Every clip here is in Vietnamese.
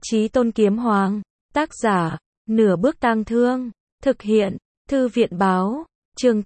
Chí Tôn Kiếm Hoàng. Tác giả, Nửa Bước Tang Thương. Thực hiện, Thư viện báo. Chương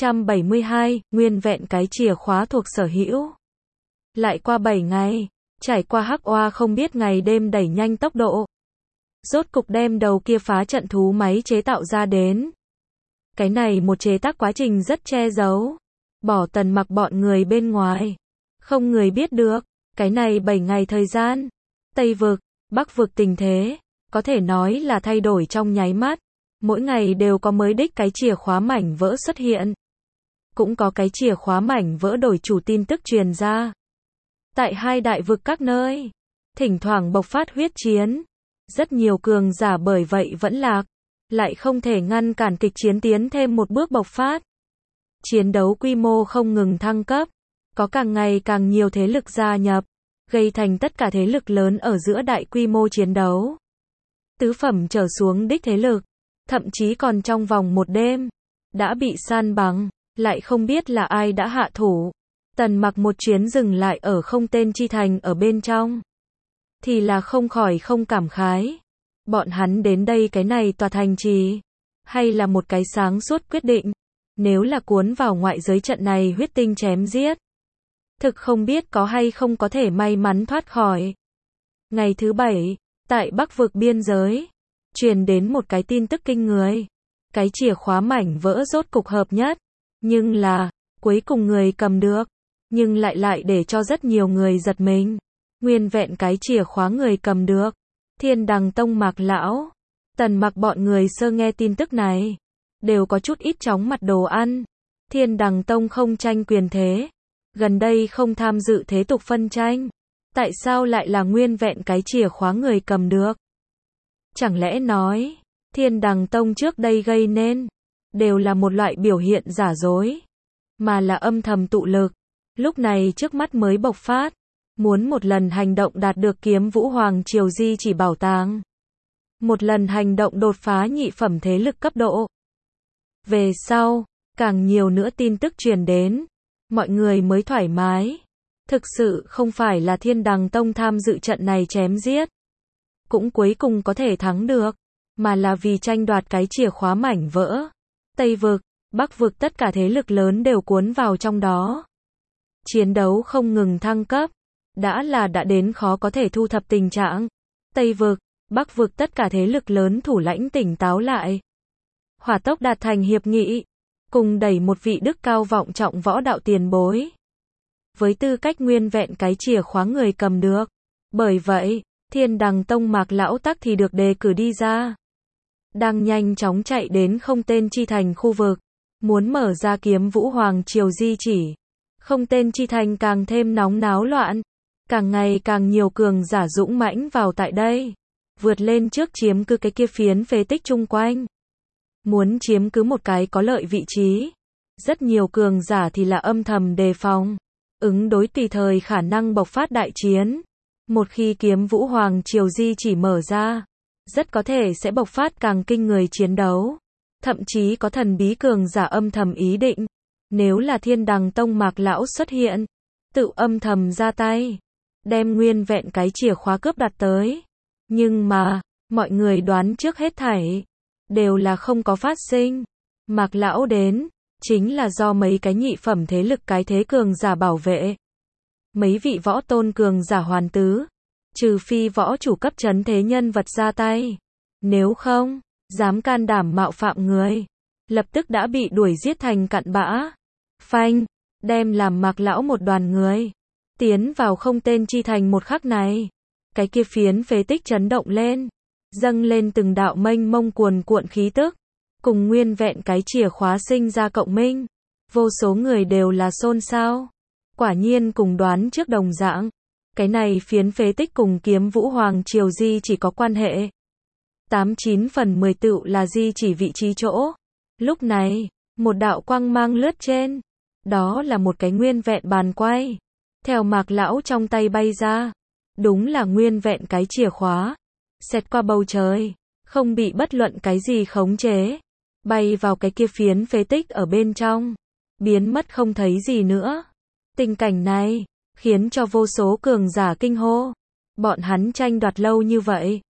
872, nguyên vẹn cái chìa khóa thuộc sở hữu. Lại qua 7 ngày, trải qua hắc oa không biết ngày đêm đẩy nhanh tốc độ. Rốt cục đem đầu kia phá trận thú máy chế tạo ra đến. Cái này một chế tác quá trình rất che giấu. Bỏ Tần Mặc bọn người bên ngoài. Không người biết được. Cái này 7 ngày thời gian. Tây vực, Bắc vực tình thế, có thể nói là thay đổi trong nháy mắt. Mỗi ngày đều có mới đích cái chìa khóa mảnh vỡ xuất hiện. Cũng có cái chìa khóa mảnh vỡ đổi chủ tin tức truyền ra. Tại hai đại vực các nơi, thỉnh thoảng bộc phát huyết chiến. Rất nhiều cường giả bởi vậy vẫn lạc, lại không thể ngăn cản kịch chiến tiến thêm một bước bộc phát. Chiến đấu quy mô không ngừng thăng cấp, có càng ngày càng nhiều thế lực gia nhập, gây thành tất cả thế lực lớn ở giữa đại quy mô chiến đấu. Tứ phẩm trở xuống đích thế lực, thậm chí còn trong vòng một đêm, đã bị san bằng, lại không biết là ai đã hạ thủ. Tần Mặc một chuyến dừng lại ở không tên chi thành ở bên trong, thì là không khỏi không cảm khái. Bọn hắn đến đây cái này tòa thành trì, hay là một cái sáng suốt quyết định. Nếu là cuốn vào ngoại giới trận này huyết tinh chém giết, thực không biết có hay không có thể may mắn thoát khỏi. Ngày thứ 7, tại Bắc vực biên giới, truyền đến một cái tin tức kinh người. Cái chìa khóa mảnh vỡ rốt cục hợp nhất, nhưng là, cuối cùng người cầm được, nhưng lại để cho rất nhiều người giật mình. Nguyên vẹn cái chìa khóa người cầm được, Thiên Đằng Tông Mạc lão. Tần Mặc bọn người sơ nghe tin tức này, đều có chút ít chóng mặt đồ ăn. Thiên Đằng Tông không tranh quyền thế, gần đây không tham dự thế tục phân tranh, tại sao lại là nguyên vẹn cái chìa khóa người cầm được? Chẳng lẽ nói, Thiên Đằng Tông trước đây gây nên, đều là một loại biểu hiện giả dối, mà là âm thầm tụ lực, lúc này trước mắt mới bộc phát, muốn một lần hành động đạt được Kiếm Vũ Hoàng Triều di chỉ bảo tàng. Một lần hành động đột phá nhị phẩm thế lực cấp độ. Về sau, càng nhiều nữa tin tức truyền đến, mọi người mới thoải mái. Thực sự không phải là Thiên Đằng Tông tham dự trận này chém giết, cũng cuối cùng có thể thắng được, mà là vì tranh đoạt cái chìa khóa mảnh vỡ. Tây vực, Bắc vực tất cả thế lực lớn đều cuốn vào trong đó. Chiến đấu không ngừng thăng cấp, đã đến khó có thể thu thập tình trạng. Tây vực, Bắc vực tất cả thế lực lớn thủ lãnh tỉnh táo lại, hỏa tốc đạt thành hiệp nghị, cùng đẩy một vị đức cao vọng trọng võ đạo tiền bối, với tư cách nguyên vẹn cái chìa khóa người cầm được. Bởi vậy, Thiên Đằng Tông Mạc lão tắc thì được đề cử đi ra, đang nhanh chóng chạy đến không tên chi thành khu vực, muốn mở ra Kiếm Vũ Hoàng Triều di chỉ. Không tên chi thành càng thêm nóng náo loạn, càng ngày càng nhiều cường giả dũng mãnh vào tại đây, vượt lên trước chiếm cứ cái kia phiến phế tích chung quanh. Muốn chiếm cứ một cái có lợi vị trí. Rất nhiều cường giả thì là âm thầm đề phòng, ứng đối tùy thời khả năng bộc phát đại chiến. Một khi Kiếm Vũ Hoàng Triều di chỉ mở ra, rất có thể sẽ bộc phát càng kinh người chiến đấu. Thậm chí có thần bí cường giả âm thầm ý định, nếu là Thiên Đằng Tông Mạc lão xuất hiện, tự âm thầm ra tay, đem nguyên vẹn cái chìa khóa cướp đoạt tới. Nhưng mà, mọi người đoán trước hết thảy, đều là không có phát sinh. Mạc lão đến, chính là do mấy cái nhị phẩm thế lực cái thế cường giả bảo vệ. Mấy vị võ tôn cường giả hoàn tứ, trừ phi võ chủ cấp trấn thế nhân vật ra tay. Nếu không, dám can đảm mạo phạm người, lập tức đã bị đuổi giết thành cặn bã. Phanh, đem làm Mạc lão một đoàn người tiến vào không tên chi thành một khắc này, cái kia phiến phế tích chấn động lên, dâng lên từng đạo mênh mông cuồn cuộn khí tức, cùng nguyên vẹn cái chìa khóa sinh ra cộng minh. Vô số người đều là xôn xao, quả nhiên cùng đoán trước đồng dạng, cái này phiến phế tích cùng Kiếm Vũ Hoàng Triều di chỉ có quan hệ. 89 phần 10 tựu là di chỉ vị trí chỗ. Lúc này, một đạo quang mang lướt trên, đó là một cái nguyên vẹn bàn quay, theo Mạc lão trong tay bay ra, đúng là nguyên vẹn cái chìa khóa, xẹt qua bầu trời, không bị bất luận cái gì khống chế, bay vào cái kia phiến phế tích ở bên trong, biến mất không thấy gì nữa. Tình cảnh này khiến cho vô số cường giả kinh hô, bọn hắn tranh đoạt lâu như vậy,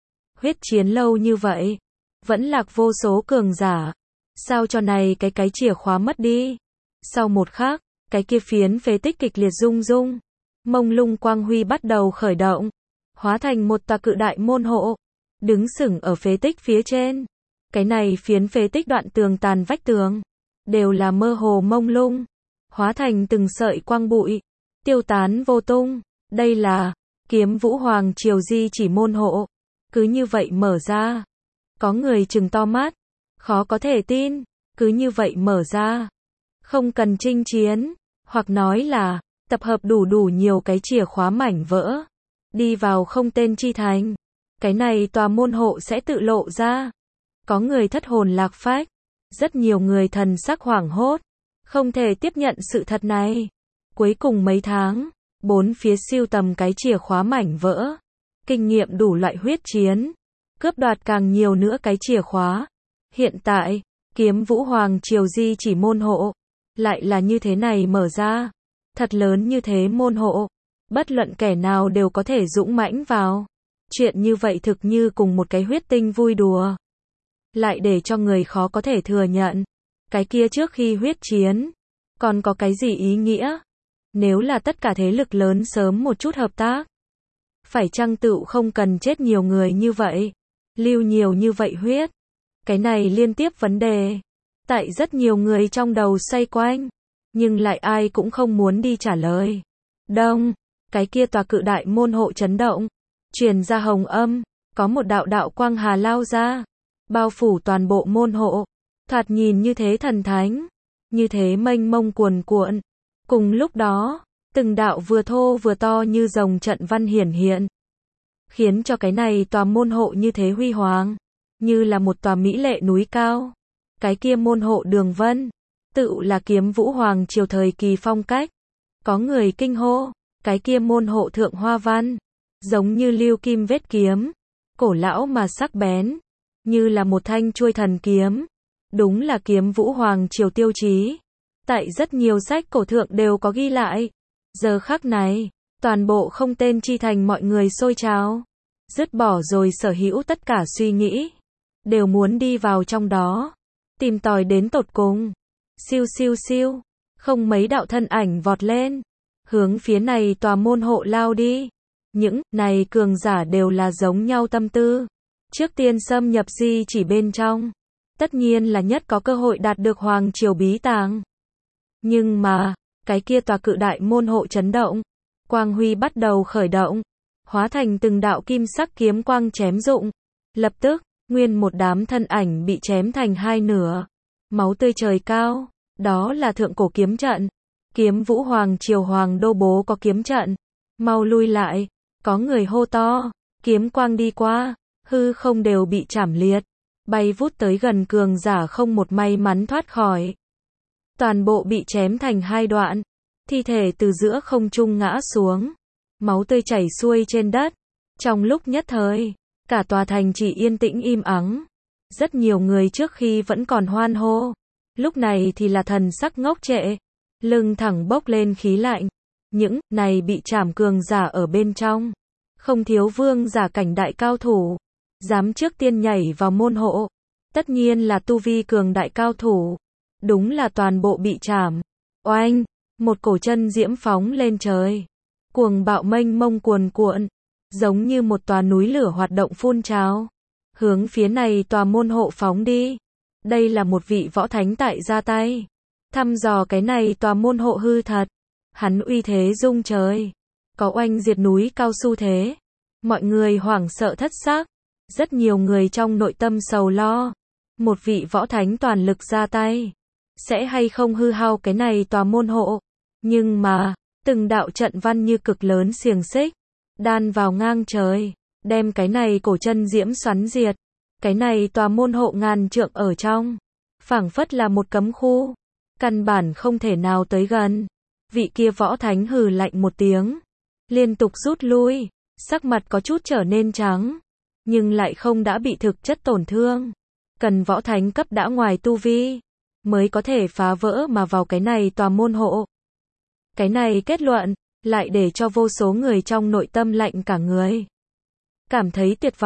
Huyết chiến lâu như vậy, vẫn lạc vô số cường giả. Sao cho này cái chìa khóa mất đi? Sau một khắc, cái kia phiến phế tích kịch liệt rung rung, mông lung quang huy bắt đầu khởi động, hóa thành một tòa cự đại môn hộ, đứng sừng ở phế tích phía trên. Cái này phiến phế tích đoạn tường tàn vách tường, đều là mơ hồ mông lung, hóa thành từng sợi quang bụi, tiêu tán vô tung. Đây là Kiếm Vũ Hoàng Triều di chỉ môn hộ, cứ như vậy mở ra. Có người trừng to mắt, khó có thể tin, cứ như vậy mở ra. Không cần chinh chiến, hoặc nói là tập hợp đủ nhiều cái chìa khóa mảnh vỡ, đi vào không tên chi thành. Cái này tòa môn hộ sẽ tự lộ ra. Có người thất hồn lạc phách, rất nhiều người thần sắc hoảng hốt, không thể tiếp nhận sự thật này. Cuối cùng mấy tháng, bốn phía sưu tầm cái chìa khóa mảnh vỡ, kinh nghiệm đủ loại huyết chiến, cướp đoạt càng nhiều nữa cái chìa khóa. Hiện tại, Kiếm Vũ Hoàng Triều di chỉ môn hộ, lại là như thế này mở ra. Thật lớn như thế môn hộ, bất luận kẻ nào đều có thể dũng mãnh vào. Chuyện như vậy thực như cùng một cái huyết tinh vui đùa. Lại để cho người khó có thể thừa nhận. Cái kia trước khi huyết chiến, còn có cái gì ý nghĩa? Nếu là tất cả thế lực lớn sớm một chút hợp tác, phải chăng tựu không cần chết nhiều người như vậy, lưu nhiều như vậy huyết? Cái này liên tiếp vấn đề, tại rất nhiều người trong đầu xoay quanh, nhưng lại ai cũng không muốn đi trả lời. Đông, cái kia tòa cự đại môn hộ chấn động, truyền ra hồng âm, có một đạo quang hà lao ra, bao phủ toàn bộ môn hộ, thoạt nhìn như thế thần thánh, như thế mênh mông cuồn cuộn. Cùng lúc đó, từng đạo vừa thô vừa to như rồng trận văn hiển hiện, khiến cho cái này tòa môn hộ như thế huy hoàng, như là một tòa mỹ lệ núi cao. Cái kia môn hộ đường vân, tự là Kiếm Vũ Hoàng Triều thời kỳ phong cách. Có người kinh hô, cái kia môn hộ thượng hoa văn, giống như lưu kim vết kiếm, cổ lão mà sắc bén, như là một thanh chuôi thần kiếm. Đúng là Kiếm Vũ Hoàng Triều tiêu chí. Tại rất nhiều sách cổ thượng đều có ghi lại. Giờ khắc này, toàn bộ không tên chi thành mọi người sôi trào, dứt bỏ rồi sở hữu tất cả suy nghĩ, đều muốn đi vào trong đó, tìm tòi đến tột cùng. Siêu siêu siêu, không mấy đạo thân ảnh vọt lên, hướng phía này tòa môn hộ lao đi. Những này cường giả đều là giống nhau tâm tư. Trước tiên xâm nhập di chỉ bên trong, tất nhiên là nhất có cơ hội đạt được Hoàng Triều bí tàng. Nhưng mà, cái kia tòa cự đại môn hộ chấn động, quang huy bắt đầu khởi động, hóa thành từng đạo kim sắc kiếm quang chém rụng. Lập tức, nguyên một đám thân ảnh bị chém thành hai nửa, máu tươi trời cao. Đó là thượng cổ kiếm trận. Kiếm Vũ Hoàng Triều Hoàng đô bố có kiếm trận, mau lui lại. Có người hô to, kiếm quang đi qua, hư không đều bị chảm liệt, bay vút tới gần cường giả không một may mắn thoát khỏi. Toàn bộ bị chém thành hai đoạn, thi thể từ giữa không trung ngã xuống, máu tươi chảy xuôi trên đất. Trong lúc nhất thời, cả tòa thành chỉ yên tĩnh im ắng. Rất nhiều người trước khi vẫn còn hoan hô, lúc này thì là thần sắc ngốc trệ, lưng thẳng bốc lên khí lạnh. Những này bị chảm cường giả ở bên trong, không thiếu vương giả cảnh đại cao thủ, dám trước tiên nhảy vào môn hộ, tất nhiên là tu vi cường đại cao thủ. Đúng là toàn bộ bị chảm. Oanh, một cổ chân diễm phóng lên trời, cuồng bạo mênh mông cuồn cuộn, giống như một tòa núi lửa hoạt động phun trào, hướng phía này tòa môn hộ phóng đi. Đây là một vị võ thánh tại ra tay, thăm dò cái này tòa môn hộ hư thật. Hắn uy thế rung trời, có oanh diệt núi cao xu thế. Mọi người hoảng sợ thất xác, rất nhiều người trong nội tâm sầu lo. Một vị võ thánh toàn lực ra tay, sẽ hay không hư hao cái này tòa môn hộ. Nhưng mà, từng đạo trận văn như cực lớn xiềng xích, đan vào ngang trời, đem cái này cổ chân diễm xoắn diệt. Cái này tòa môn hộ ngàn trượng ở trong, phảng phất là một cấm khu, căn bản không thể nào tới gần. Vị kia võ thánh hừ lạnh một tiếng, liên tục rút lui, sắc mặt có chút trở nên trắng, nhưng lại không đã bị thực chất tổn thương. Cần võ thánh cấp đã ngoài tu vi, mới có thể phá vỡ mà vào cái này tòa môn hộ. Cái này kết luận, lại để cho vô số người trong nội tâm lạnh cả người. Cảm thấy tuyệt vọng,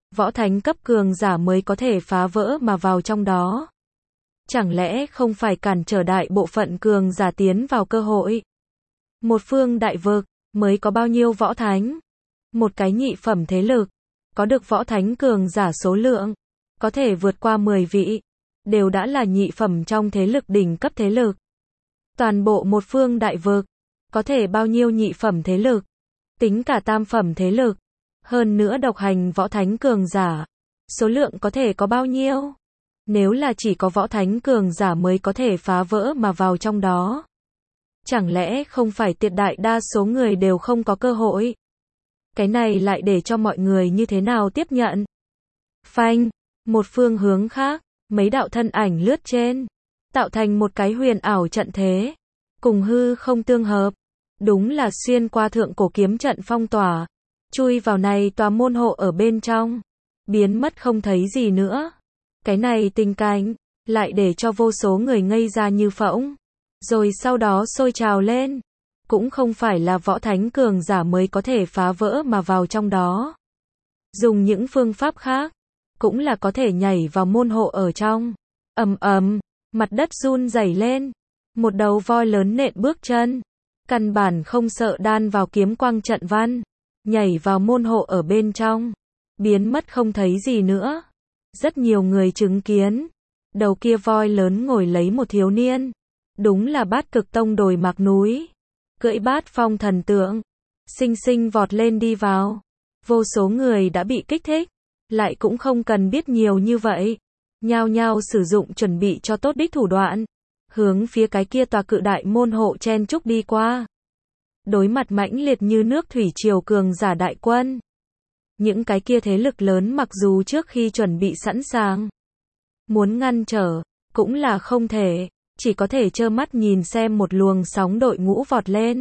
võ thánh cấp cường giả mới có thể phá vỡ mà vào trong đó. Chẳng lẽ không phải cản trở đại bộ phận cường giả tiến vào cơ hội? Một phương đại vực, mới có bao nhiêu võ thánh? Một cái nhị phẩm thế lực, có được võ thánh cường giả số lượng, có thể vượt qua 10 vị, đều đã là nhị phẩm trong thế lực đỉnh cấp thế lực. Toàn bộ một phương đại vực, có thể bao nhiêu nhị phẩm thế lực, tính cả tam phẩm thế lực, hơn nữa độc hành võ thánh cường giả, số lượng có thể có bao nhiêu? Nếu là chỉ có võ thánh cường giả mới có thể phá vỡ mà vào trong đó, chẳng lẽ không phải tuyệt đại đa số người đều không có cơ hội? Cái này lại để cho mọi người như thế nào tiếp nhận? Phanh, một phương hướng khác, mấy đạo thân ảnh lướt trên, tạo thành một cái huyền ảo trận thế, cùng hư không tương hợp, đúng là xuyên qua thượng cổ kiếm trận phong tỏa, chui vào này tòa môn hộ ở bên trong, biến mất không thấy gì nữa. Cái này tình cảnh, lại để cho vô số người ngây ra như phỗng, rồi sau đó sôi trào lên. Cũng không phải là võ thánh cường giả mới có thể phá vỡ mà vào trong đó. Dùng những phương pháp khác, cũng là có thể nhảy vào môn hộ ở trong. Ầm ầm, mặt đất run rẩy lên, một đầu voi lớn nện bước chân, căn bản không sợ đan vào kiếm quang trận văn, nhảy vào môn hộ ở bên trong, biến mất không thấy gì nữa. Rất nhiều người chứng kiến, đầu kia voi lớn ngồi lấy một thiếu niên, đúng là Bát Cực Tông đồi Mạc núi, cưỡi Bát Phong thần tượng, xinh xinh vọt lên đi vào. Vô số người đã bị kích thích, lại cũng không cần biết nhiều như vậy, nhao nhao sử dụng chuẩn bị cho tốt đích thủ đoạn, hướng phía cái kia tòa cự đại môn hộ chen chúc đi qua. Đối mặt mãnh liệt như nước thủy triều cường giả đại quân, những cái kia thế lực lớn mặc dù trước khi chuẩn bị sẵn sàng, muốn ngăn trở, cũng là không thể, chỉ có thể trơ mắt nhìn xem một luồng sóng đội ngũ vọt lên.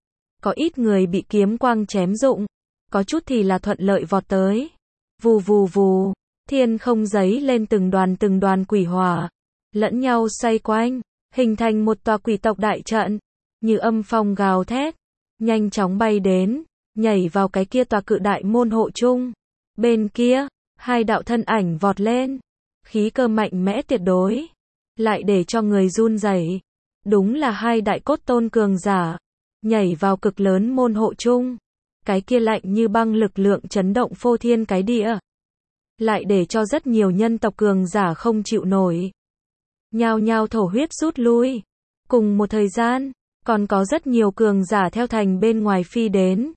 Có ít người bị kiếm quang chém rụng, có chút thì là thuận lợi vọt tới. Vù vù vù, thiên không giấy lên từng đoàn quỷ hỏa, lẫn nhau xoay quanh, hình thành một tòa quỷ tộc đại trận, như âm phong gào thét, nhanh chóng bay đến, nhảy vào cái kia tòa cự đại môn hộ chung. Bên kia, hai đạo thân ảnh vọt lên, khí cơ mạnh mẽ tuyệt đối, lại để cho người run rẩy. Đúng là hai đại cốt tôn cường giả, nhảy vào cực lớn môn hộ chung. Cái kia lạnh như băng lực lượng chấn động phô thiên cái địa, lại để cho rất nhiều nhân tộc cường giả không chịu nổi, nhao nhao thổ huyết rút lui. Cùng một thời gian, còn có rất nhiều cường giả theo thành bên ngoài phi đến,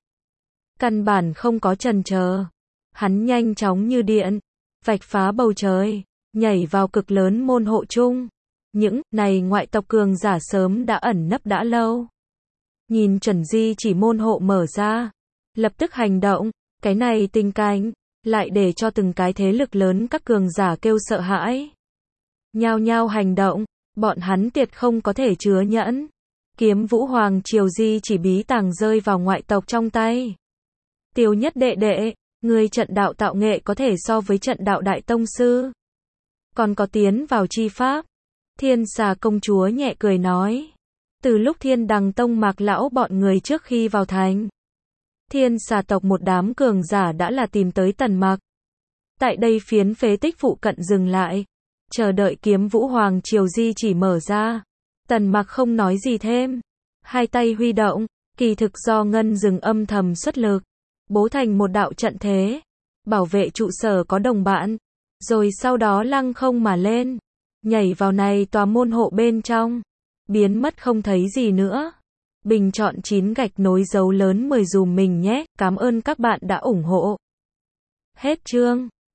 căn bản không có chần chờ, hắn nhanh chóng như điện, vạch phá bầu trời, nhảy vào cực lớn môn hộ chung. Những này ngoại tộc cường giả sớm đã ẩn nấp đã lâu, nhìn chuẩn di chỉ môn hộ mở ra, lập tức hành động. Cái này tình cảnh, lại để cho từng cái thế lực lớn các cường giả kêu sợ hãi, nhao nhao hành động. Bọn hắn tuyệt không có thể chứa nhẫn. Kiếm Vũ Hoàng Triều di chỉ bí tàng rơi vào ngoại tộc trong tay. Tiêu Nhất đệ đệ, người trận đạo tạo nghệ có thể so với trận đạo đại tông sư, còn có tiến vào chi pháp. Thiên Xà công chúa nhẹ cười nói. Từ lúc Thiên Đằng Tông Mạc lão bọn người trước khi vào thành, Thiên Xà tộc một đám cường giả đã là tìm tới Tần Mặc. Tại đây phiến phế tích phụ cận dừng lại, chờ đợi Kiếm Vũ Hoàng Triều di chỉ mở ra. Tần Mặc không nói gì thêm, hai tay huy động, kỳ thực do ngân dừng âm thầm xuất lực, bố thành một đạo trận thế, bảo vệ trụ sở có đồng bạn, rồi sau đó lăng không mà lên, nhảy vào này tòa môn hộ bên trong, biến mất không thấy gì nữa. Bình chọn 9 gạch nối dấu lớn 10 dùm mình nhé, cảm ơn các bạn đã ủng hộ. Hết chương.